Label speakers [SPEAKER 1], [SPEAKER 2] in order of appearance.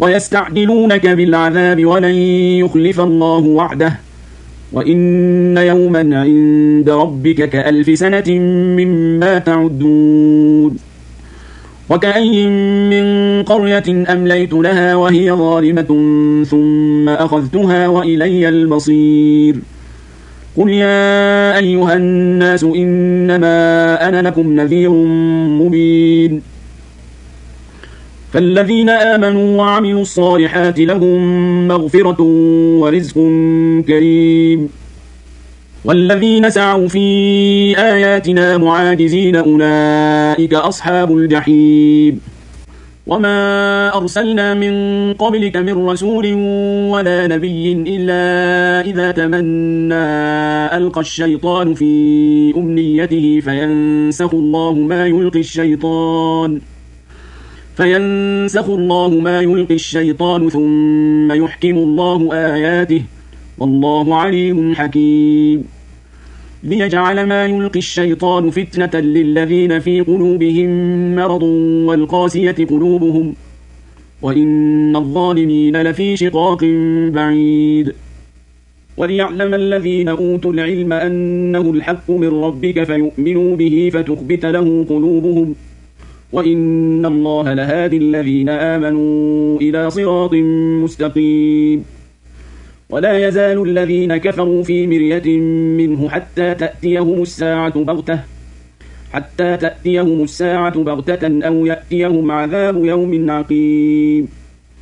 [SPEAKER 1] ويستعجلونك بالعذاب ولن يخلف الله وعده وإن يوما عند ربك كألف سنة مما تعدون وكأي من قرية أمليت لها وهي ظالمة ثم أخذتها وإلي المصير قل يا أيها الناس إنما أنا لكم نذير مبين فالذين آمنوا وعملوا الصالحات لهم مغفرة ورزق كريم والذين سعوا في آياتنا معاجزين أولئك أصحاب الجحيم وما أرسلنا من قبلك من رسول ولا نبي إلا إذا تمنى ألقى الشيطان في أمنيته فينسخ الله ما يلقي الشيطان ثم يحكم الله آياته والله عليم حكيم ليجعل ما يلقي الشيطان فتنة للذين في قلوبهم مرض والقاسية قلوبهم وإن الظالمين لفي شقاق بعيد وليعلم الذين أوتوا العلم أنه الحق من ربك فيؤمنوا به فتخبت له قلوبهم وإن الله لهادي الذين آمنوا إلى صراط مستقيم ولا يزال الذين كفروا في مرية منه حتى تأتيهم الساعة بغتة أو يأتيهم عذاب يوم عقيم